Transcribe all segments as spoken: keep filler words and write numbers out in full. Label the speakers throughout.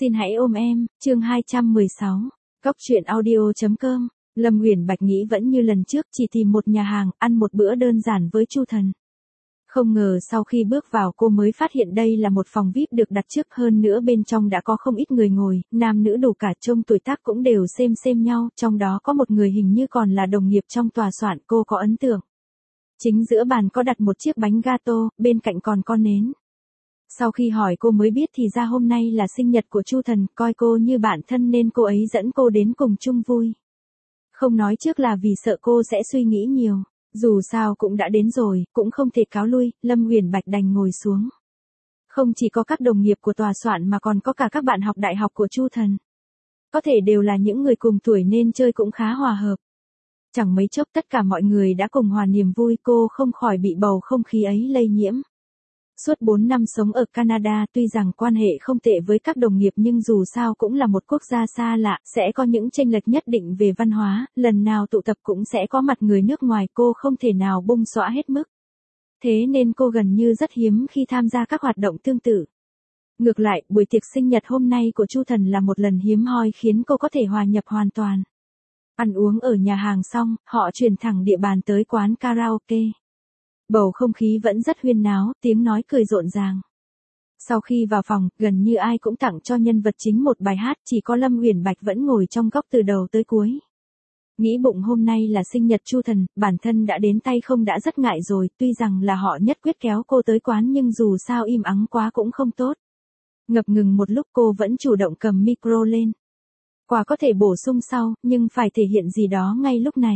Speaker 1: Xin hãy ôm em, chương hai trăm mười sáu. Cóc truyện audio chấm com. Lâm Uyển Bạch nghĩ vẫn như lần trước, chỉ tìm một nhà hàng, ăn một bữa đơn giản với Chu Thần. Không ngờ sau khi bước vào cô mới phát hiện đây là một phòng vi ai pi được đặt trước, hơn nữa bên trong đã có không ít người ngồi, nam nữ đủ cả, trông tuổi tác cũng đều xem xem nhau, trong đó có một người hình như còn là đồng nghiệp trong tòa soạn, cô có ấn tượng. Chính giữa bàn có đặt một chiếc bánh gato, bên cạnh còn có nến. Sau khi hỏi cô mới biết thì ra hôm nay là sinh nhật của Chu Thần, coi cô như bạn thân nên cô ấy dẫn cô đến cùng chung vui. Không nói trước là vì sợ cô sẽ suy nghĩ nhiều, dù sao cũng đã đến rồi, cũng không thể cáo lui, Lâm Uyển Bạch đành ngồi xuống. Không chỉ có các đồng nghiệp của tòa soạn mà còn có cả các bạn học đại học của Chu Thần. Có thể đều là những người cùng tuổi nên chơi cũng khá hòa hợp. Chẳng mấy chốc tất cả mọi người đã cùng hòa niềm vui, cô không khỏi bị bầu không khí ấy lây nhiễm. Suốt bốn năm sống ở Canada, tuy rằng quan hệ không tệ với các đồng nghiệp nhưng dù sao cũng là một quốc gia xa lạ, sẽ có những chênh lệch nhất định về văn hóa, lần nào tụ tập cũng sẽ có mặt người nước ngoài, cô không thể nào bung xõa hết mức. Thế nên cô gần như rất hiếm khi tham gia các hoạt động tương tự. Ngược lại, buổi tiệc sinh nhật hôm nay của Chu Thần là một lần hiếm hoi khiến cô có thể hòa nhập hoàn toàn. Ăn uống ở nhà hàng xong, họ chuyển thẳng địa bàn tới quán karaoke. Bầu không khí vẫn rất huyên náo, tiếng nói cười rộn ràng. Sau khi vào phòng, gần như ai cũng tặng cho nhân vật chính một bài hát, chỉ có Lâm Uyển Bạch vẫn ngồi trong góc từ đầu tới cuối. Nghĩ bụng hôm nay là sinh nhật Chu Thần, bản thân đã đến tay không đã rất ngại rồi, tuy rằng là họ nhất quyết kéo cô tới quán nhưng dù sao im ắng quá cũng không tốt. Ngập ngừng một lúc cô vẫn chủ động cầm micro lên. Quà có thể bổ sung sau, nhưng phải thể hiện gì đó ngay lúc này.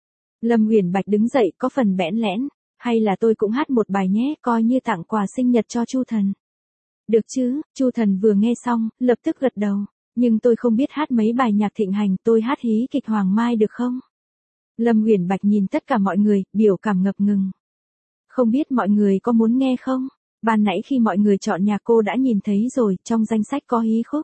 Speaker 1: Lâm Uyển Bạch đứng dậy có phần bẽn lẽn. Hay là tôi cũng hát một bài nhé, coi như tặng quà sinh nhật cho Chu Thần. Được chứ, Chu Thần vừa nghe xong, lập tức gật đầu. Nhưng tôi không biết hát mấy bài nhạc thịnh hành, tôi hát hí kịch Hoàng Mai được không? Lâm Uyển Bạch nhìn tất cả mọi người, biểu cảm ngập ngừng. Không biết mọi người có muốn nghe không? Ban nãy khi mọi người chọn nhạc cô đã nhìn thấy rồi, trong danh sách có hí khúc.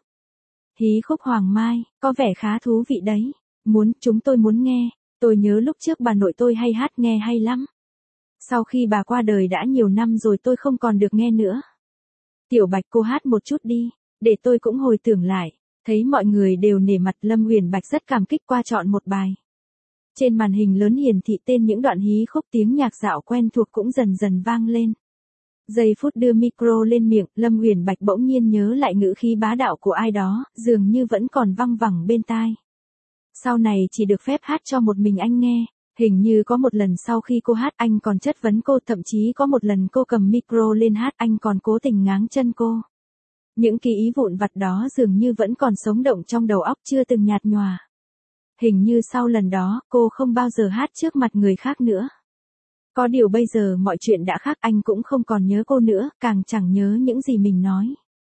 Speaker 1: Hí khúc Hoàng Mai, có vẻ khá thú vị đấy. Muốn, chúng tôi muốn nghe. Tôi nhớ lúc trước bà nội tôi hay hát nghe hay lắm. Sau khi bà qua đời đã nhiều năm rồi tôi không còn được nghe nữa. Tiểu Bạch cô hát một chút đi, để tôi cũng hồi tưởng lại. Thấy mọi người đều nể mặt, Lâm Uyển Bạch rất cảm kích qua chọn một bài. Trên màn hình lớn hiển thị tên những đoạn hí khúc, tiếng nhạc dạo quen thuộc cũng dần dần vang lên. Giây phút đưa micro lên miệng, Lâm Uyển Bạch bỗng nhiên nhớ lại ngữ khí bá đạo của ai đó, dường như vẫn còn văng vẳng bên tai. Sau này chỉ được phép hát cho một mình anh nghe. Hình như có một lần sau khi cô hát anh còn chất vấn cô, thậm chí có một lần cô cầm micro lên hát anh còn cố tình ngáng chân cô. Những ký ý vụn vặt đó dường như vẫn còn sống động trong đầu óc, chưa từng nhạt nhòa. Hình như sau lần đó, cô không bao giờ hát trước mặt người khác nữa. Có điều bây giờ mọi chuyện đã khác, anh cũng không còn nhớ cô nữa, càng chẳng nhớ những gì mình nói.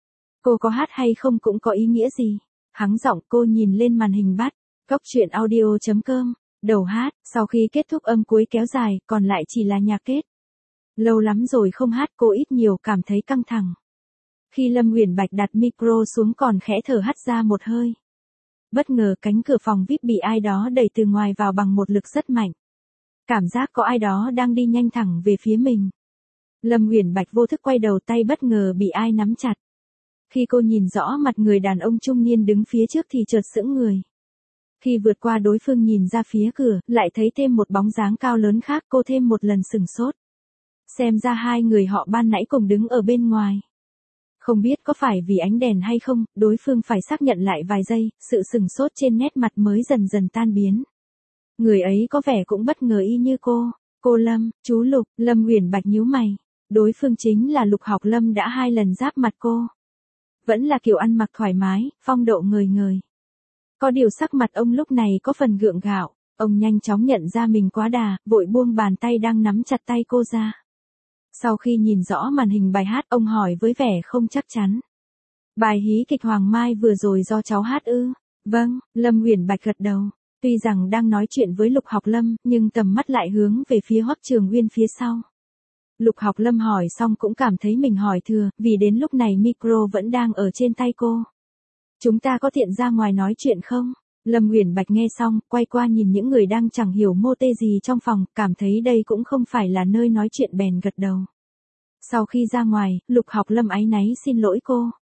Speaker 1: Cô có hát hay không cũng có ý nghĩa gì. Hắng giọng, cô nhìn lên màn hình bắt. Cóc truyện audio chấm com. Đầu hát, sau khi kết thúc âm cuối kéo dài, còn lại chỉ là nhạc kết. Lâu lắm rồi không hát, cô ít nhiều cảm thấy căng thẳng. Khi Lâm Uyển Bạch đặt micro xuống còn khẽ thở hắt ra một hơi. Bất ngờ cánh cửa phòng vi ai pi bị ai đó đẩy từ ngoài vào bằng một lực rất mạnh. Cảm giác có ai đó đang đi nhanh thẳng về phía mình. Lâm Uyển Bạch vô thức quay đầu, tay bất ngờ bị ai nắm chặt. Khi cô nhìn rõ mặt người đàn ông trung niên đứng phía trước thì chợt sững người. Khi vượt qua đối phương nhìn ra phía cửa, lại thấy thêm một bóng dáng cao lớn khác, cô thêm một lần sửng sốt. Xem ra hai người họ ban nãy cùng đứng ở bên ngoài. Không biết có phải vì ánh đèn hay không, đối phương phải xác nhận lại vài giây, sự sửng sốt trên nét mặt mới dần dần tan biến. Người ấy có vẻ cũng bất ngờ y như cô. Cô Lâm, chú Lục, Lâm Uyển Bạch nhíu mày. Đối phương chính là Lục Học Lâm đã hai lần giáp mặt cô. Vẫn là kiểu ăn mặc thoải mái, phong độ ngời ngời. Có điều sắc mặt ông lúc này có phần gượng gạo, ông nhanh chóng nhận ra mình quá đà, vội buông bàn tay đang nắm chặt tay cô ra. Sau khi nhìn rõ màn hình bài hát, ông hỏi với vẻ không chắc chắn. Bài hí kịch Hoàng Mai vừa rồi do cháu hát ư? Vâng, Lâm Uyển Bạch gật đầu. Tuy rằng đang nói chuyện với Lục Học Lâm, nhưng tầm mắt lại hướng về phía Hoắc Trường Uyên phía sau. Lục Học Lâm hỏi xong cũng cảm thấy mình hỏi thừa, vì đến lúc này micro vẫn đang ở trên tay cô. Chúng ta có tiện ra ngoài nói chuyện không? Lâm Uyển Bạch nghe xong, quay qua nhìn những người đang chẳng hiểu mô tê gì trong phòng, cảm thấy đây cũng không phải là nơi nói chuyện bèn gật đầu. Sau khi ra ngoài, Lục Học Lâm áy náy xin lỗi cô.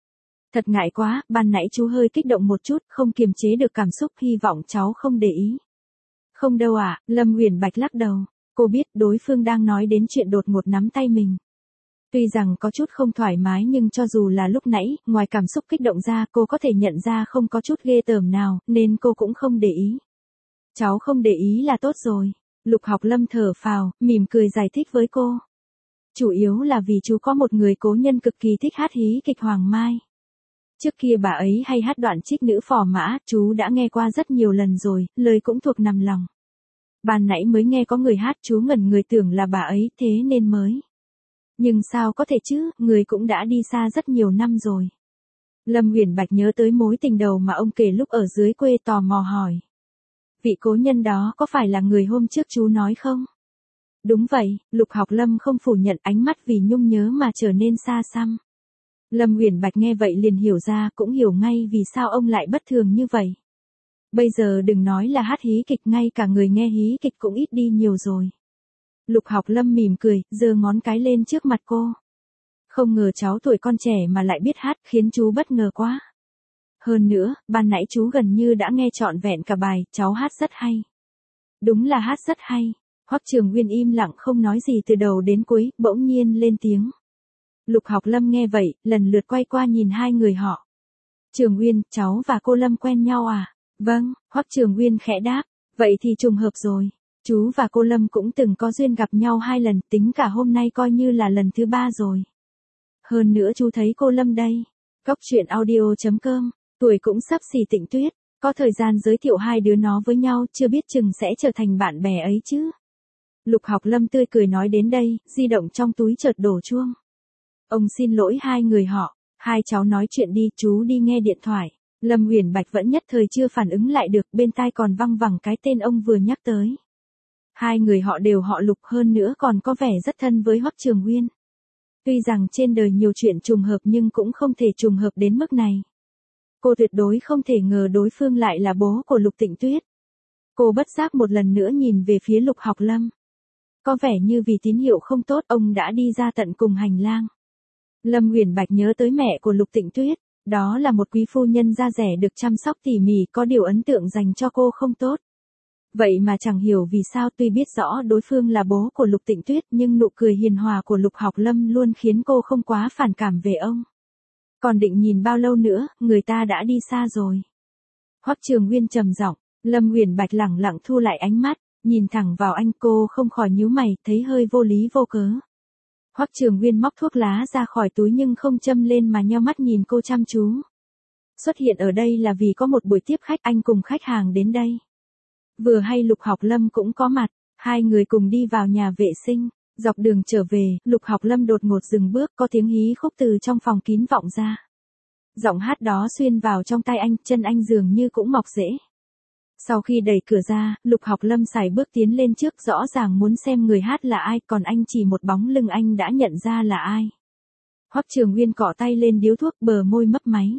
Speaker 1: Thật ngại quá, ban nãy chú hơi kích động một chút, không kiềm chế được cảm xúc, hy vọng cháu không để ý. Không đâu ạ, Lâm Uyển Bạch lắc đầu. Cô biết đối phương đang nói đến chuyện đột ngột nắm tay mình. Tuy rằng có chút không thoải mái nhưng cho dù là lúc nãy, ngoài cảm xúc kích động ra cô có thể nhận ra không có chút ghê tởm nào, nên cô cũng không để ý. Cháu không để ý là tốt rồi. Lục Học Lâm thở phào, mỉm cười giải thích với cô. Chủ yếu là vì chú có một người cố nhân cực kỳ thích hát hí kịch Hoàng Mai. Trước kia bà ấy hay hát đoạn trích nữ phò mã, chú đã nghe qua rất nhiều lần rồi, lời cũng thuộc nằm lòng. Ban nãy mới nghe có người hát chú ngẩn người tưởng là bà ấy, thế nên mới. Nhưng sao có thể chứ, người cũng đã đi xa rất nhiều năm rồi. Lâm Uyển Bạch nhớ tới mối tình đầu mà ông kể lúc ở dưới quê, tò mò hỏi. Vị cố nhân đó có phải là người hôm trước chú nói không? Đúng vậy, Lục Học Lâm không phủ nhận, ánh mắt vì nhung nhớ mà trở nên xa xăm. Lâm Uyển Bạch nghe vậy liền hiểu ra, cũng hiểu ngay vì sao ông lại bất thường như vậy. Bây giờ đừng nói là hát hí kịch, ngay cả người nghe hí kịch cũng ít đi nhiều rồi. Lục Học Lâm mỉm cười, giơ ngón cái lên trước mặt cô. Không ngờ cháu tuổi con trẻ mà lại biết hát, khiến chú bất ngờ quá. Hơn nữa, ban nãy chú gần như đã nghe trọn vẹn cả bài, cháu hát rất hay. Đúng là hát rất hay. Hoắc Trường Uyên im lặng không nói gì từ đầu đến cuối, bỗng nhiên lên tiếng. Lục Học Lâm nghe vậy, lần lượt quay qua nhìn hai người họ. Trường Uyên, cháu và cô Lâm quen nhau à? Vâng, Hoắc Trường Uyên khẽ đáp, vậy thì trùng hợp rồi. Chú và cô Lâm cũng từng có duyên gặp nhau hai lần, tính cả hôm nay coi như là lần thứ ba rồi. Hơn nữa chú thấy cô Lâm đây. Cóc truyện audio chấm com, tuổi cũng sắp xỉ Tịnh Tuyết, có thời gian giới thiệu hai đứa nó với nhau, chưa biết chừng sẽ trở thành bạn bè ấy chứ. Lục Học Lâm tươi cười nói đến đây, di động trong túi chợt đổ chuông. Ông xin lỗi hai người họ, hai cháu nói chuyện đi, chú đi nghe điện thoại. Lâm Uyển Bạch vẫn nhất thời chưa phản ứng lại được, bên tai còn văng vẳng cái tên ông vừa nhắc tới. Hai người họ đều họ Lục, hơn nữa còn có vẻ rất thân với Hoắc Trường Uyên. Tuy rằng trên đời nhiều chuyện trùng hợp nhưng cũng không thể trùng hợp đến mức này. Cô tuyệt đối không thể ngờ đối phương lại là bố của Lục Tịnh Tuyết. Cô bất giác một lần nữa nhìn về phía Lục Học Lâm. Có vẻ như vì tín hiệu không tốt, ông đã đi ra tận cùng hành lang. Lâm Uyển Bạch nhớ tới mẹ của Lục Tịnh Tuyết, đó là một quý phu nhân da rẻ được chăm sóc tỉ mỉ, có điều ấn tượng dành cho cô không tốt. Vậy mà chẳng hiểu vì sao, tuy biết rõ đối phương là bố của Lục Tịnh Tuyết nhưng nụ cười hiền hòa của Lục Học Lâm luôn khiến cô không quá phản cảm về ông. Còn định nhìn bao lâu nữa, người ta đã đi xa rồi. Hoắc Trường Uyên trầm giọng, Lâm Uyển Bạch lẳng lặng thu lại ánh mắt, nhìn thẳng vào anh, cô không khỏi nhíu mày, thấy hơi vô lý vô cớ. Hoắc Trường Uyên móc thuốc lá ra khỏi túi nhưng không châm lên mà nheo mắt nhìn cô chăm chú. Xuất hiện ở đây là vì có một buổi tiếp khách, anh cùng khách hàng đến đây. Vừa hay Lục Học Lâm cũng có mặt, hai người cùng đi vào nhà vệ sinh. Dọc đường trở về, Lục Học Lâm đột ngột dừng bước, có tiếng hí khúc từ trong phòng kín vọng ra. Giọng hát đó xuyên vào trong tai anh, chân anh dường như cũng mọc rễ. Sau khi đẩy cửa ra, Lục Học Lâm sải bước tiến lên trước, rõ ràng muốn xem người hát là ai, còn anh chỉ một bóng lưng anh đã nhận ra là ai. Hoắc Trường Uyên cọ tay lên điếu thuốc, bờ môi mấp máy.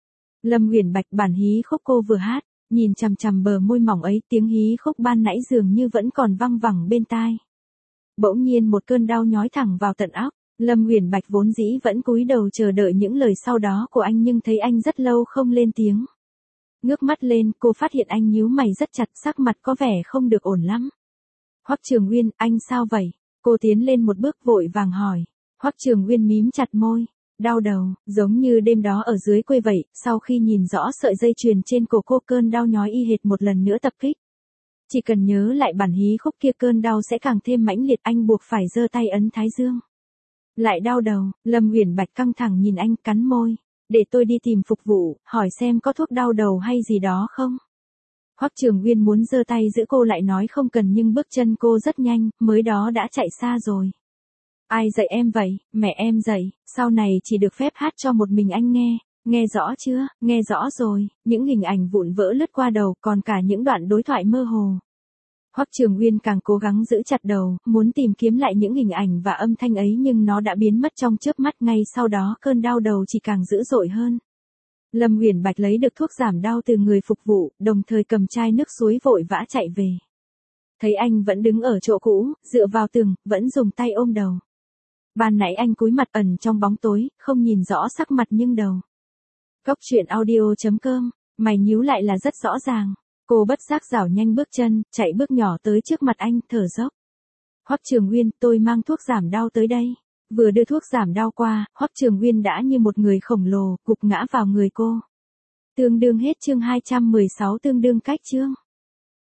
Speaker 1: Lâm Uyển Bạch, bản hí khúc cô vừa hát, nhìn chằm chằm bờ môi mỏng ấy, tiếng hí khúc ban nãy dường như vẫn còn văng vẳng bên tai. Bỗng nhiên một cơn đau nhói thẳng vào tận óc. Lâm Uyển Bạch vốn dĩ vẫn cúi đầu chờ đợi những lời sau đó của anh nhưng thấy anh rất lâu không lên tiếng. Ngước mắt lên, cô phát hiện anh nhíu mày rất chặt, sắc mặt có vẻ không được ổn lắm. Hoắc Trường Uyên, anh sao vậy? Cô tiến lên một bước vội vàng hỏi. Hoắc Trường Uyên mím chặt môi, đau đầu, giống như đêm đó ở dưới quê vậy. Sau khi nhìn rõ sợi dây chuyền trên cổ cô, cơn đau nhói y hệt một lần nữa tập kích. Chỉ cần nhớ lại bản hí khúc kia, cơn đau sẽ càng thêm mãnh liệt, anh buộc phải giơ tay ấn thái dương. Lại đau đầu, Lâm Uyển Bạch căng thẳng nhìn anh, cắn môi. Để tôi đi tìm phục vụ, hỏi xem có thuốc đau đầu hay gì đó không? Hoắc Trường Uyên muốn giơ tay giữ cô lại nói không cần nhưng bước chân cô rất nhanh, mới đó đã chạy xa rồi. Ai dạy em vậy? Mẹ em dạy, sau này chỉ được phép hát cho một mình anh nghe. Nghe rõ chưa? Nghe rõ rồi, những hình ảnh vụn vỡ lướt qua đầu, còn cả những đoạn đối thoại mơ hồ. Hoắc Trường Uyên càng cố gắng giữ chặt đầu, muốn tìm kiếm lại những hình ảnh và âm thanh ấy nhưng nó đã biến mất trong chớp mắt, ngay sau đó cơn đau đầu chỉ càng dữ dội hơn. Lâm Uyển Bạch lấy được thuốc giảm đau từ người phục vụ, đồng thời cầm chai nước suối vội vã chạy về. Thấy anh vẫn đứng ở chỗ cũ, dựa vào tường, vẫn dùng tay ôm đầu. Ban nãy anh cúi mặt ẩn trong bóng tối, không nhìn rõ sắc mặt nhưng đầu Cóc truyện audio chấm com, mày nhíu lại là rất rõ ràng. Cô bất giác rảo nhanh bước chân, chạy bước nhỏ tới trước mặt anh, thở dốc. Hoắc Trường Uyên, tôi mang thuốc giảm đau tới đây. Vừa đưa thuốc giảm đau qua, Hoắc Trường Uyên đã như một người khổng lồ, gục ngã vào người cô. Tương đương hết chương hai trăm mười sáu tương đương cách chương.